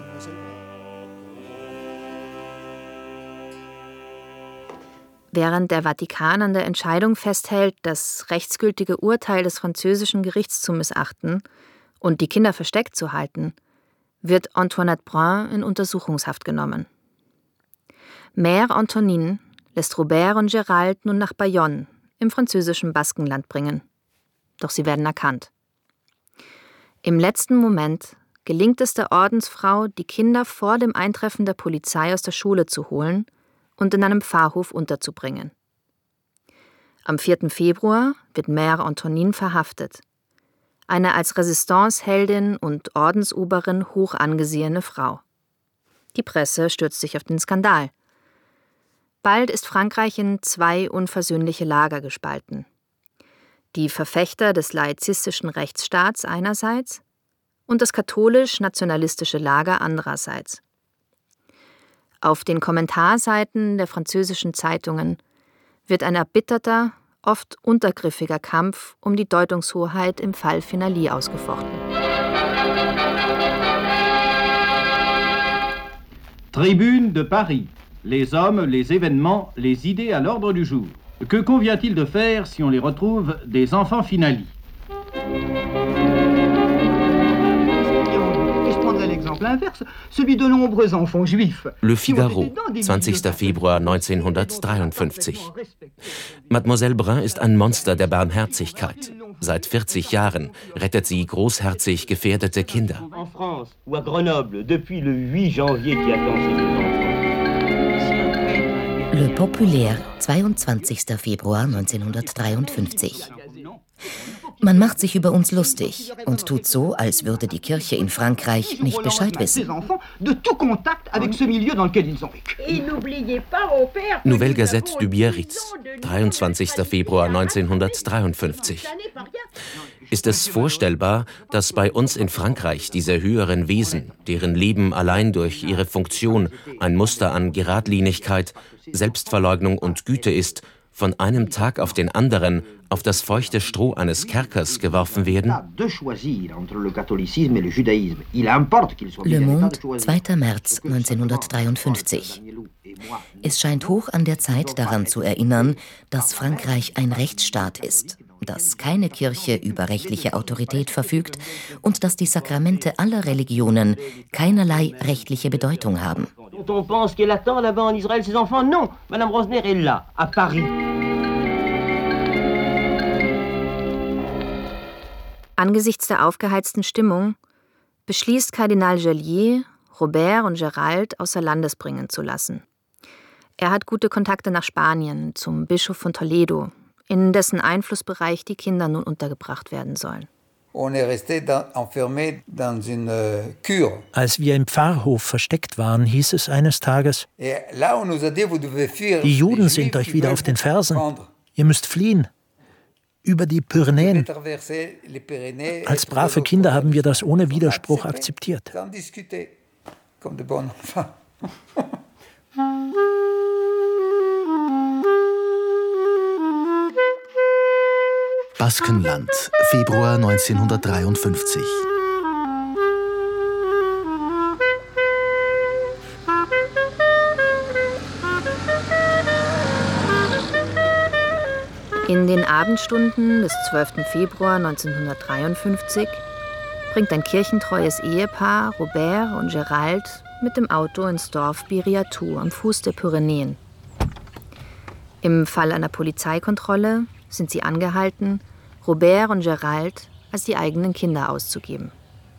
Während der Vatikan an der Entscheidung festhält, das rechtsgültige Urteil des französischen Gerichts zu missachten und die Kinder versteckt zu halten, wird Antoinette Brun in Untersuchungshaft genommen. Mère Antonin lässt Robert und Gérald nun nach Bayonne im französischen Baskenland bringen. Doch sie werden erkannt. Im letzten Moment gelingt es der Ordensfrau, die Kinder vor dem Eintreffen der Polizei aus der Schule zu holen und in einem Pfarrhof unterzubringen. Am vierten Februar wird Mère Antonin verhaftet. Eine als Resistance-Heldin und Ordensoberin hoch angesehene Frau. Die Presse stürzt sich auf den Skandal. Bald ist Frankreich in zwei unversöhnliche Lager gespalten. Die Verfechter des laizistischen Rechtsstaats einerseits und das katholisch-nationalistische Lager andererseits. Auf den Kommentarseiten der französischen Zeitungen wird ein erbitterter, oft untergriffiger Kampf um die Deutungshoheit im Fall Finali ausgefochten. Tribune de Paris. Les hommes, les événements, les idées à l'ordre du jour. Que convient-il de faire si on les retrouve des enfants Finali? Le Figaro, zwanzigster Februar neunzehnhundertdreiundfünfzig. Mademoiselle Brun ist ein Monster der Barmherzigkeit. Seit vierzig Jahren rettet sie großherzig gefährdete Kinder. Le Populaire, zweiundzwanzigster Februar neunzehnhundertdreiundfünfzig. Man macht sich über uns lustig und tut so, als würde die Kirche in Frankreich nicht Bescheid wissen. Nouvelle Gazette du Biarritz, dreiundzwanzigster Februar neunzehnhundertdreiundfünfzig. Ist es vorstellbar, dass bei uns in Frankreich diese höheren Wesen, deren Leben allein durch ihre Funktion ein Muster an Geradlinigkeit, Selbstverleugnung und Güte ist, von einem Tag auf den anderen auf das feuchte Stroh eines Kerkers geworfen werden? Le Monde, zweiter März neunzehnhundertdreiundfünfzig. Es scheint hoch an der Zeit, daran zu erinnern, dass Frankreich ein Rechtsstaat ist, dass keine Kirche über rechtliche Autorität verfügt und dass die Sakramente aller Religionen keinerlei rechtliche Bedeutung haben. On pense qu'elle attend là-bas en Israël ses enfants. Non, Madame Rosner est là, à Paris. Angesichts der aufgeheizten Stimmung beschließt Kardinal Gellier, Robert und Gerald außer Landes bringen zu lassen. Er hat gute Kontakte nach Spanien, zum Bischof von Toledo, in dessen Einflussbereich die Kinder nun untergebracht werden sollen. Als wir im Pfarrhof versteckt waren, hieß es eines Tages: Die Juden sind euch wieder auf den Fersen. Ihr müsst fliehen. Über die Pyrenäen. Als brave Kinder haben wir das ohne Widerspruch akzeptiert. Baskenland, Februar neunzehnhundertdreiundfünfzig. In den Abendstunden des zwölften Februar neunzehnhundertdreiundfünfzig bringt ein kirchentreues Ehepaar, Robert und Gerald, mit dem Auto ins Dorf Biriatou am Fuß der Pyrenäen. Im Fall einer Polizeikontrolle sind sie angehalten, Robert und Gerald als die eigenen Kinder auszugeben.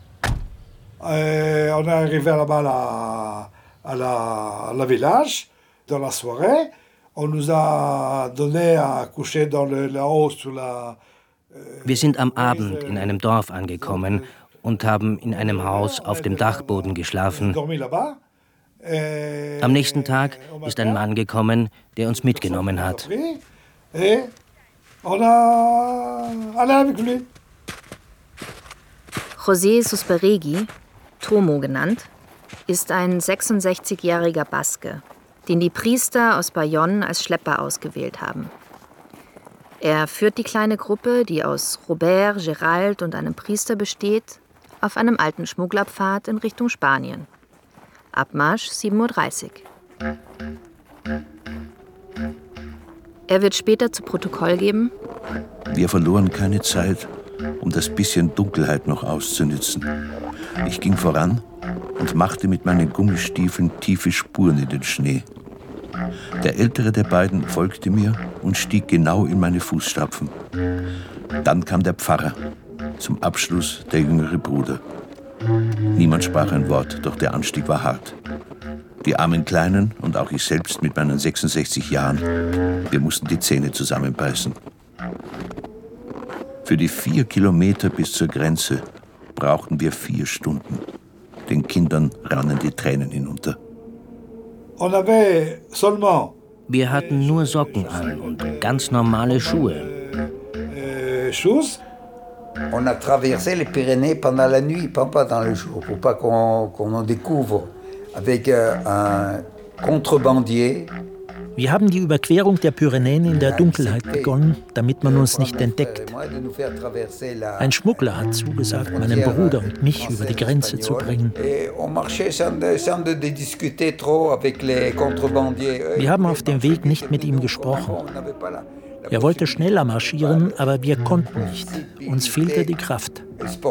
Euh, on est arrivé là-bas à la, à la, à la village, dans la soirée. On nous a donné à coucher dans le, là-haut sous la... Wir sind am Abend in einem Dorf angekommen und haben in einem Haus auf dem Dachboden geschlafen. Am nächsten Tag ist ein Mann gekommen, der uns mitgenommen hat. José Susperregui, Tomo genannt, ist ein sechsundsechzigjähriger Baske, den die Priester aus Bayonne als Schlepper ausgewählt haben. Er führt die kleine Gruppe, die aus Robert, Gerald und einem Priester besteht, auf einem alten Schmugglerpfad in Richtung Spanien. Abmarsch sieben Uhr dreißig. Er wird später zu Protokoll geben: Wir verloren keine Zeit, um das bisschen Dunkelheit noch auszunützen. Ich ging voran und machte mit meinen Gummistiefeln tiefe Spuren in den Schnee. Der ältere der beiden folgte mir und stieg genau in meine Fußstapfen. Dann kam der Pfarrer, zum Abschluss der jüngere Bruder. Niemand sprach ein Wort, doch der Anstieg war hart. Die armen Kleinen und auch ich selbst mit meinen sechsundsechzig Jahren, wir mussten die Zähne zusammenbeißen. Für die vier Kilometer bis zur Grenze brauchten wir vier Stunden. Den Kindern rannen die Tränen hinunter. Wir hatten nur Socken an und ganz normale Schuhe. On a traversé les Pyrénées pendant la nuit, pas dans le jour, pour pas qu'on qu'on en découvre, avec un contrebandier. Wir haben die Überquerung der Pyrenäen in der Dunkelheit begonnen, damit man uns nicht entdeckt. Ein Schmuggler hat zugesagt, meinen Bruder und mich über die Grenze zu bringen. Wir haben auf dem Weg nicht mit ihm gesprochen. Er wollte schneller marschieren, aber wir konnten nicht. Uns fehlte die Kraft.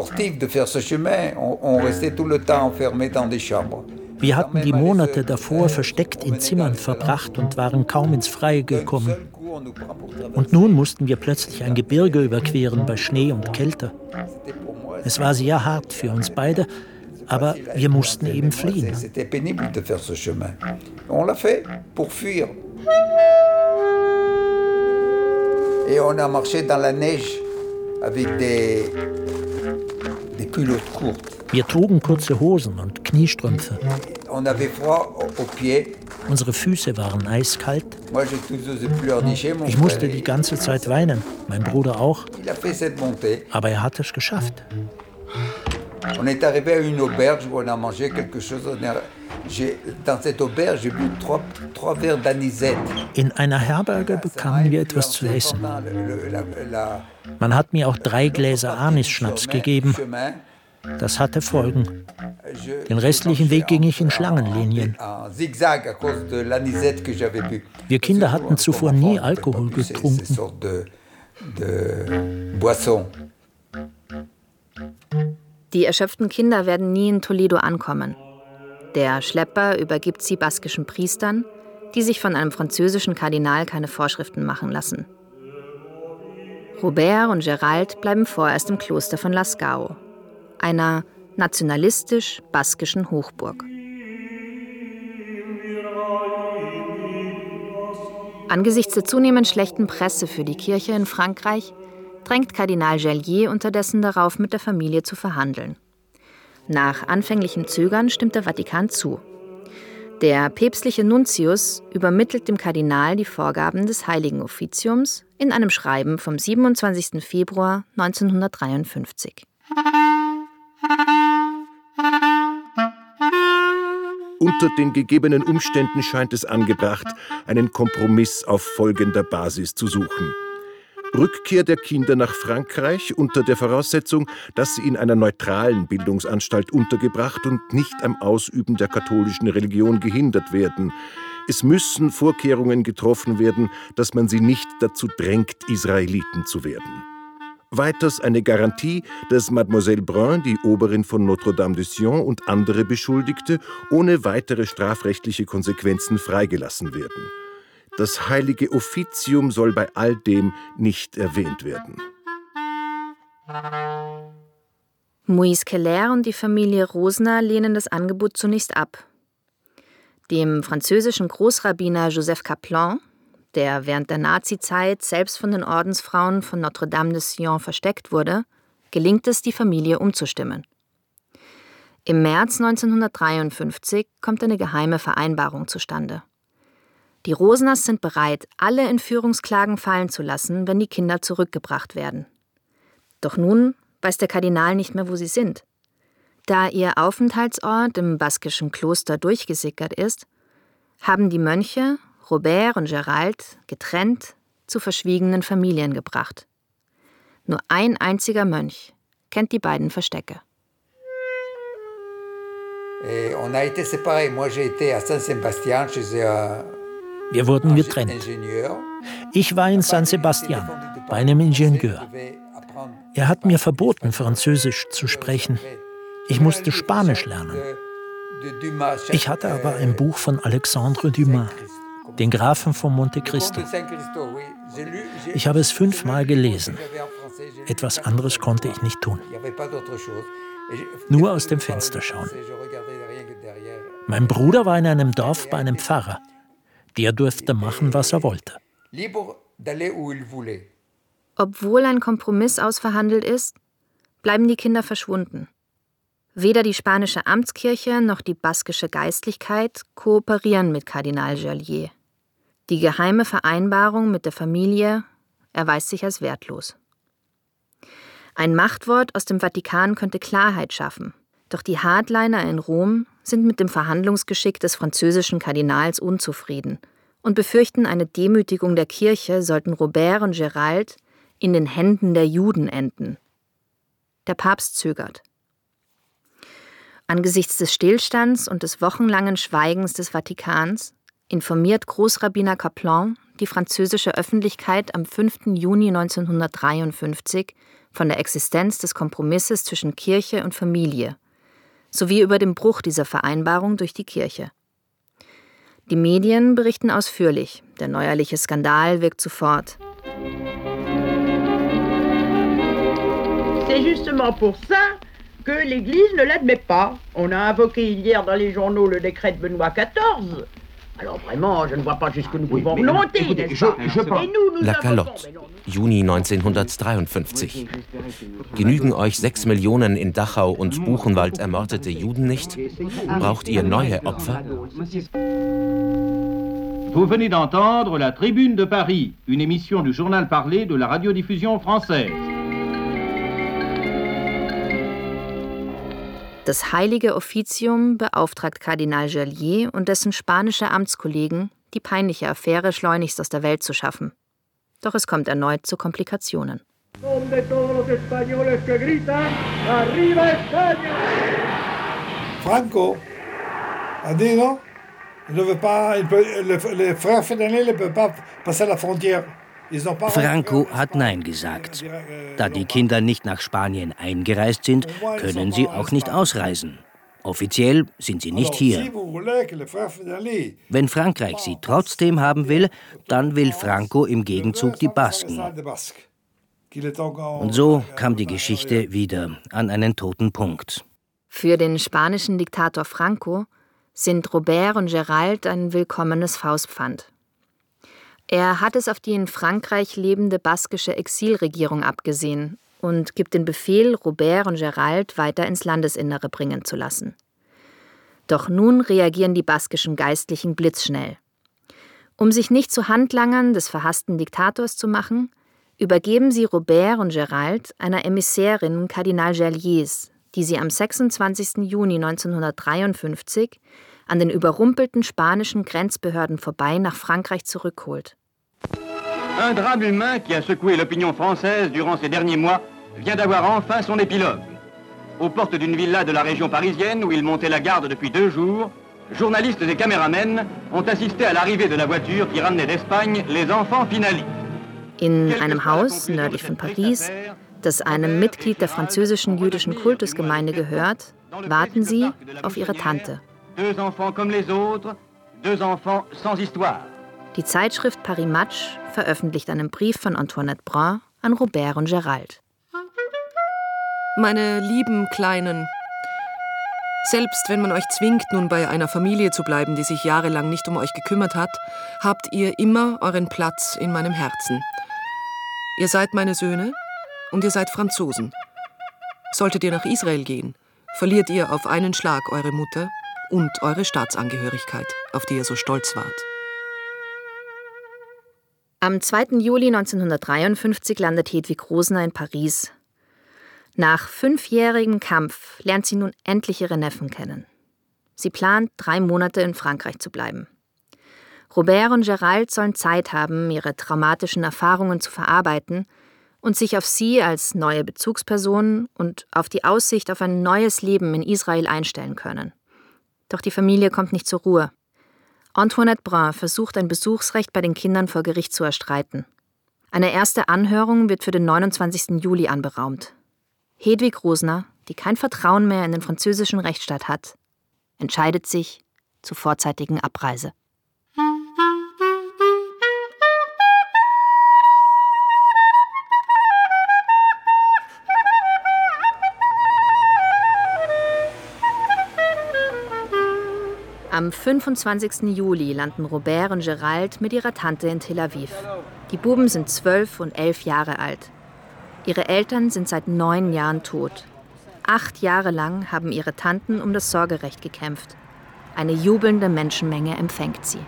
Wir hatten die Monate davor versteckt in Zimmern verbracht und waren kaum ins Freie gekommen. Und nun mussten wir plötzlich ein Gebirge überqueren bei Schnee und Kälte. Es war sehr hart für uns beide, aber wir mussten eben fliehen. Et on a marché dans la neige avec des, des culottes courtes. Wir trugen kurze Hosen und Kniestrümpfe. On avait froid aux pieds. Unsere Füße waren eiskalt. Ich musste die ganze Zeit weinen, mein Bruder auch. Aber er hat es geschafft. On est arrivé à une auberge où on a mangé quelque chose. In einer Herberge bekamen wir etwas zu essen. Man hat mir auch drei Gläser Anis-Schnaps gegeben. Das hatte Folgen. Den restlichen Weg ging ich in Schlangenlinien. Wir Kinder hatten zuvor nie Alkohol getrunken. Die erschöpften Kinder werden nie in Toledo ankommen. Der Schlepper übergibt sie baskischen Priestern, die sich von einem französischen Kardinal keine Vorschriften machen lassen. Robert und Gerald bleiben vorerst im Kloster von Lascaux, einer nationalistisch-baskischen Hochburg. Angesichts der zunehmend schlechten Presse für die Kirche in Frankreich drängt Kardinal Gellier unterdessen darauf, mit der Familie zu verhandeln. Nach anfänglichem Zögern stimmt der Vatikan zu. Der päpstliche Nuntius übermittelt dem Kardinal die Vorgaben des Heiligen Offiziums in einem Schreiben vom siebenundzwanzigsten Februar neunzehnhundertdreiundfünfzig. Unter den gegebenen Umständen scheint es angebracht, einen Kompromiss auf folgender Basis zu suchen. Rückkehr der Kinder nach Frankreich unter der Voraussetzung, dass sie in einer neutralen Bildungsanstalt untergebracht und nicht am Ausüben der katholischen Religion gehindert werden. Es müssen Vorkehrungen getroffen werden, dass man sie nicht dazu drängt, Israeliten zu werden. Weiters eine Garantie, dass Mademoiselle Brun, die Oberin von Notre-Dame de Sion und andere Beschuldigte, ohne weitere strafrechtliche Konsequenzen freigelassen werden. Das Heilige Offizium soll bei all dem nicht erwähnt werden. Moïse Keller und die Familie Rosner lehnen das Angebot zunächst ab. Dem französischen Großrabbiner Joseph Kaplan, der während der Nazizeit selbst von den Ordensfrauen von Notre-Dame de Sion versteckt wurde, gelingt es, die Familie umzustimmen. Im März neunzehnhundertdreiundfünfzig kommt eine geheime Vereinbarung zustande. Die Rosners sind bereit, alle Entführungsklagen fallen zu lassen, wenn die Kinder zurückgebracht werden. Doch nun weiß der Kardinal nicht mehr, wo sie sind. Da ihr Aufenthaltsort im baskischen Kloster durchgesickert ist, haben die Mönche Robert und Gerald getrennt zu verschwiegenen Familien gebracht. Nur ein einziger Mönch kennt die beiden Verstecke. Wir wurden getrennt. Ich war in San Sebastian bei einem Ingenieur. Er hat mir verboten, Französisch zu sprechen. Ich musste Spanisch lernen. Ich hatte aber ein Buch von Alexandre Dumas, den Grafen von Monte Cristo. Ich habe es fünfmal gelesen. Etwas anderes konnte ich nicht tun. Nur aus dem Fenster schauen. Mein Bruder war in einem Dorf bei einem Pfarrer. Der durfte machen, was er wollte. Obwohl ein Kompromiss ausverhandelt ist, bleiben die Kinder verschwunden. Weder die spanische Amtskirche noch die baskische Geistlichkeit kooperieren mit Kardinal Gellier. Die geheime Vereinbarung mit der Familie erweist sich als wertlos. Ein Machtwort aus dem Vatikan könnte Klarheit schaffen, doch die Hardliner in Rom sind mit dem Verhandlungsgeschick des französischen Kardinals unzufrieden und befürchten eine Demütigung der Kirche, sollten Robert und Gerald in den Händen der Juden enden. Der Papst zögert. Angesichts des Stillstands und des wochenlangen Schweigens des Vatikans informiert Großrabbiner Kaplan die französische Öffentlichkeit am fünften Juni neunzehnhundertdreiundfünfzig von der Existenz des Kompromisses zwischen Kirche und Familie sowie über den Bruch dieser Vereinbarung durch die Kirche. Die Medien berichten ausführlich, der neuerliche Skandal wirkt sofort. C'est justement pour ça que l'Église ne l'admet pas. On a invoqué hier dans les journaux le décret de Benoît quatorze. Alors vraiment, je ne vois pas jusqu'où nous pouvons remonter, n'est-ce pas? La Calotte, Juni neunzehnhundertdreiundfünfzig. Genügen euch sechs Millionen in Dachau und Buchenwald ermordete Juden nicht? Braucht ihr neue Opfer? Vous venez d'entendre La Tribune de Paris, une émission du journal parlé de la radiodiffusion française. Das Heilige Offizium beauftragt Kardinal Gerlier und dessen spanische Amtskollegen, die peinliche Affäre schleunigst aus der Welt zu schaffen. Doch es kommt erneut zu Komplikationen. Franco a dit non, ne veut pas, les frères fédérés ne peuvent pas passer la frontière. Franco hat Nein gesagt. Da die Kinder nicht nach Spanien eingereist sind, können sie auch nicht ausreisen. Offiziell sind sie nicht hier. Wenn Frankreich sie trotzdem haben will, dann will Franco im Gegenzug die Basken. Und so kam die Geschichte wieder an einen toten Punkt. Für den spanischen Diktator Franco sind Robert und Gerald ein willkommenes Faustpfand. Er hat es auf die in Frankreich lebende baskische Exilregierung abgesehen und gibt den Befehl, Robert und Gerald weiter ins Landesinnere bringen zu lassen. Doch nun reagieren die baskischen Geistlichen blitzschnell. Um sich nicht zu Handlangern des verhassten Diktators zu machen, übergeben sie Robert und Gerald einer Emissärin Kardinal Gerliers, die sie am sechsundzwanzigsten Juni neunzehnhundertdreiundfünfzig an den überrumpelten spanischen Grenzbehörden vorbei nach Frankreich zurückholt. Un drame humain qui a secoué l'opinion française durant ces derniers mois vient d'avoir enfin son épilogue. Aux portes d'une villa de la région parisienne où il montait la garde depuis deux jours, journalistes et caméramens ont assisté à l'arrivée de la voiture qui ramenait d'Espagne les enfants Finali. In einem Haus nördlich von Paris, das einem Mitglied der französischen jüdischen Kultusgemeinde gehört, warten sie auf ihre Tante. Deux enfants comme les autres, deux enfants sans histoire. Die Zeitschrift Paris Match veröffentlicht einen Brief von Antoinette Brun an Robert und Gerald. Meine lieben Kleinen, selbst wenn man euch zwingt, nun bei einer Familie zu bleiben, die sich jahrelang nicht um euch gekümmert hat, habt ihr immer euren Platz in meinem Herzen. Ihr seid meine Söhne und ihr seid Franzosen. Solltet ihr nach Israel gehen, verliert ihr auf einen Schlag eure Mutter und eure Staatsangehörigkeit, auf die ihr so stolz wart. Am zweiten Juli neunzehnhundertdreiundfünfzig landet Hedwig Rosner in Paris. Nach fünfjährigem Kampf lernt sie nun endlich ihre Neffen kennen. Sie plant, drei Monate in Frankreich zu bleiben. Robert und Gerald sollen Zeit haben, ihre traumatischen Erfahrungen zu verarbeiten und sich auf sie als neue Bezugsperson und auf die Aussicht auf ein neues Leben in Israel einstellen können. Doch die Familie kommt nicht zur Ruhe. Antoinette Brun versucht, ein Besuchsrecht bei den Kindern vor Gericht zu erstreiten. Eine erste Anhörung wird für den neunundzwanzigsten Juli anberaumt. Hedwig Rosner, die kein Vertrauen mehr in den französischen Rechtsstaat hat, entscheidet sich zur vorzeitigen Abreise. Am fünfundzwanzigsten Juli landen Robert und Gerald mit ihrer Tante in Tel Aviv. Die Buben sind zwölf und elf Jahre alt. Ihre Eltern sind seit neun Jahren tot. Acht Jahre lang haben ihre Tanten um das Sorgerecht gekämpft. Eine jubelnde Menschenmenge empfängt sie.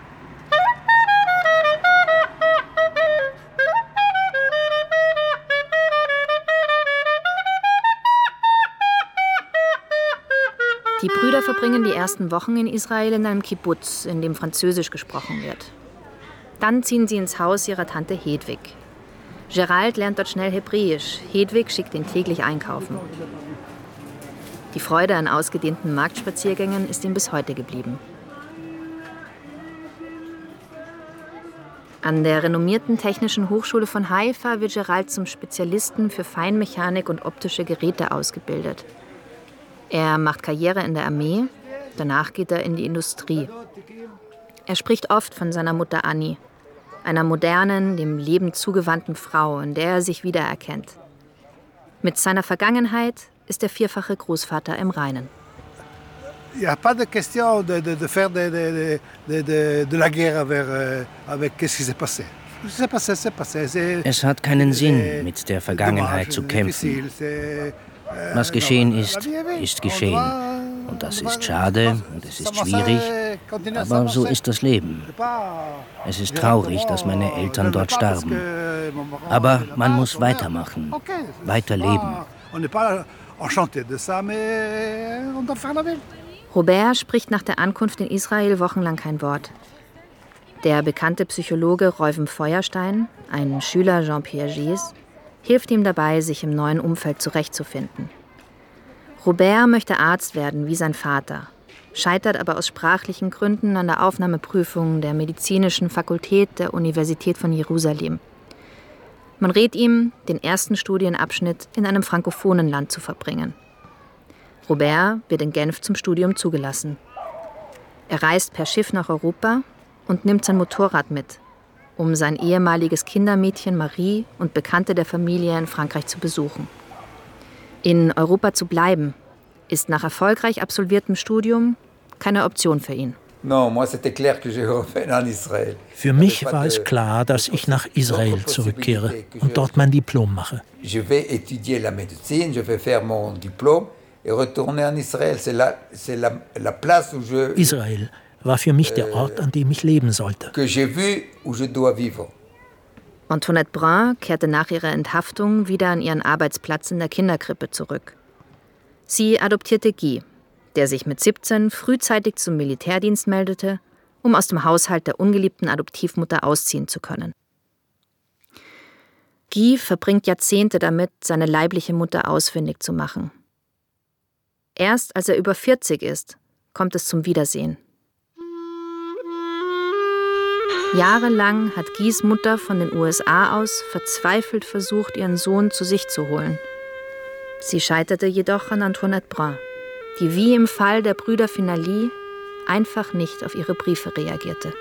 Die Brüder verbringen die ersten Wochen in Israel in einem Kibbutz, in dem Französisch gesprochen wird. Dann ziehen sie ins Haus ihrer Tante Hedwig. Gerald lernt dort schnell Hebräisch, Hedwig schickt ihn täglich einkaufen. Die Freude an ausgedehnten Marktspaziergängen ist ihm bis heute geblieben. An der renommierten Technischen Hochschule von Haifa wird Gerald zum Spezialisten für Feinmechanik und optische Geräte ausgebildet. Er macht Karriere in der Armee, danach geht er in die Industrie. Er spricht oft von seiner Mutter Annie, einer modernen, dem Leben zugewandten Frau, in der er sich wiedererkennt. Mit seiner Vergangenheit ist der vierfache Großvater im Reinen. Il n'y a pas de question de, de, de faire de, de, de, de, de la guerre avec, avec qu'est-ce qui s'est passé. Es hat keinen Sinn, mit der Vergangenheit zu kämpfen. Was geschehen ist, ist geschehen. Und das ist schade und es ist schwierig, aber so ist das Leben. Es ist traurig, dass meine Eltern dort starben. Aber man muss weitermachen, weiterleben. enchanté de ça, mais on doit faire la ville. Robert spricht nach der Ankunft in Israel wochenlang kein Wort. Der bekannte Psychologe Reuven Feuerstein, ein Schüler Jean Piagets, hilft ihm dabei, sich im neuen Umfeld zurechtzufinden. Robert möchte Arzt werden wie sein Vater, scheitert aber aus sprachlichen Gründen an der Aufnahmeprüfung der medizinischen Fakultät der Universität von Jerusalem. Man rät ihm, den ersten Studienabschnitt in einem frankophonen Land zu verbringen. Robert wird in Genf zum Studium zugelassen. Er reist per Schiff nach Europa und nimmt sein Motorrad mit, um sein ehemaliges Kindermädchen Marie und Bekannte der Familie in Frankreich zu besuchen. In Europa zu bleiben, ist nach erfolgreich absolviertem Studium keine Option für ihn. Für mich war es klar, dass ich nach Ich zurückkehre und dort mein Diplom mache. Israel war für mich der Ort, an dem ich leben sollte. Antoinette Brun kehrte nach ihrer Enthaftung wieder an ihren Arbeitsplatz in der Kinderkrippe zurück. Sie adoptierte Guy, der sich mit siebzehn frühzeitig zum Militärdienst meldete, um aus dem Haushalt der ungeliebten Adoptivmutter ausziehen zu können. Guy verbringt Jahrzehnte damit, seine leibliche Mutter ausfindig zu machen. Erst als er über vierzig ist, kommt es zum Wiedersehen. Jahrelang hat Guys Mutter von den U S A aus verzweifelt versucht, ihren Sohn zu sich zu holen. Sie scheiterte jedoch an Antoinette Brun, die wie im Fall der Brüder Finali einfach nicht auf ihre Briefe reagierte.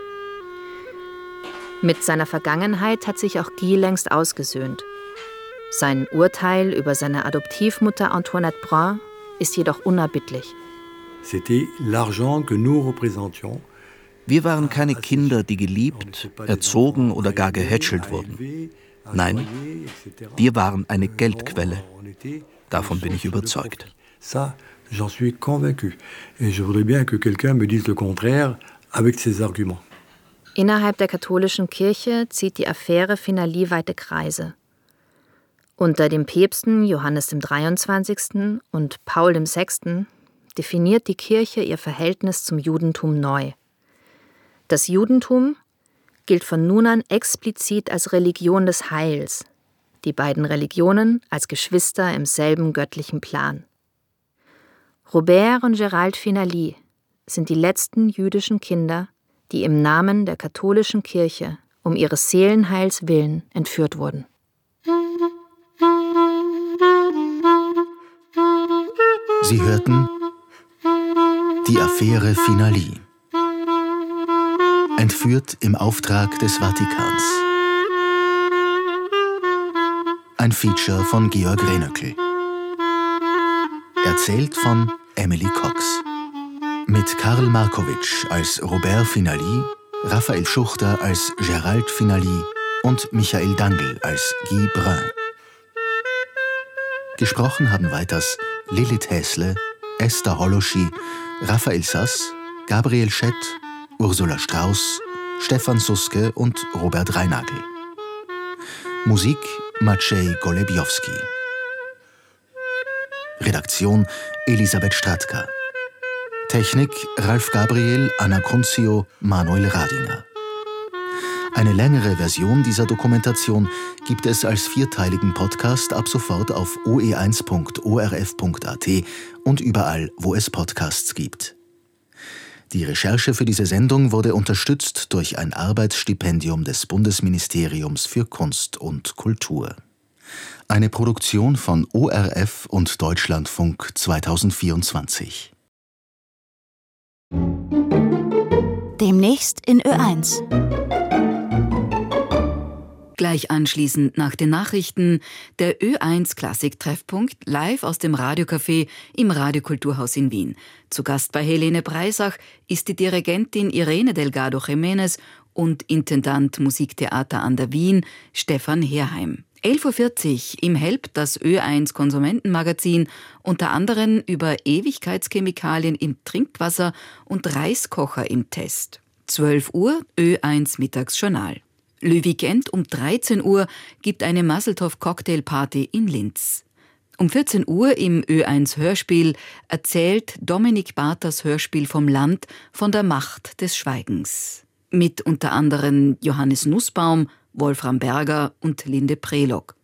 Mit seiner Vergangenheit hat sich auch Guy längst ausgesöhnt. Sein Urteil über seine Adoptivmutter Antoinette Brun ist jedoch unerbittlich. Wir waren keine Kinder, die geliebt, erzogen oder gar gehätschelt wurden. Nein, wir waren eine Geldquelle. Davon bin ich überzeugt. J'en suis convaincu. Et je voudrais bien que quelqu'un me dise le contraire avec ses arguments. Innerhalb der katholischen Kirche zieht die Affäre Finali weite Kreise. Unter den Päpsten Johannes dem dreiundzwanzigsten und Paul dem sechsten definiert die Kirche ihr Verhältnis zum Judentum neu. Das Judentum gilt von nun an explizit als Religion des Heils, die beiden Religionen als Geschwister im selben göttlichen Plan. Robert und Gérald Finali sind die letzten jüdischen Kinder, die im Namen der katholischen Kirche um ihres Seelenheils willen entführt wurden. Sie hörten die Affäre Finali. Entführt im Auftrag des Vatikans. Ein Feature von Georg Renöckel. Erzählt von Emily Cox. Mit Karl Markowitsch als Robert Finali, Raphael Schuchter als Gérald Finali und Michael Dangl als Guy Brun. Gesprochen haben weiters Lilith Häsle, Esther Holoschi, Raphael Sass, Gabriel Schett, Ursula Strauß, Stefan Suske und Robert Reinagel. Musik Maciej Golebiowski. Redaktion Elisabeth Stratka. Technik Ralf Gabriel, Anna Kunzio, Manuel Radinger. Eine längere Version dieser Dokumentation gibt es als vierteiligen Podcast ab sofort auf o e eins punkt o r f punkt a t und überall, wo es Podcasts gibt. Die Recherche für diese Sendung wurde unterstützt durch ein Arbeitsstipendium des Bundesministeriums für Kunst und Kultur. Eine Produktion von O R F und Deutschlandfunk zweitausendvierundzwanzig. Demnächst in Ö eins. Gleich anschließend nach den Nachrichten der Ö eins Klassik-Treffpunkt live aus dem Radiocafé im Radiokulturhaus in Wien. Zu Gast bei Helene Breisach ist die Dirigentin Irene Delgado Jiménez und Intendant Musiktheater an der Wien Stefan Herheim. elf Uhr vierzig im Help das Ö eins Konsumentenmagazin, unter anderem über Ewigkeitschemikalien im Trinkwasser und Reiskocher im Test. zwölf Uhr Ö eins Mittagsjournal. Le Weekend um dreizehn Uhr gibt eine Maseltoff-Cocktailparty in Linz. Um vierzehn Uhr im Ö eins Hörspiel erzählt Dominik Barthers Hörspiel vom Land von der Macht des Schweigens. Mit unter anderem Johannes Nussbaum, Wolfram Berger und Linde Prelog.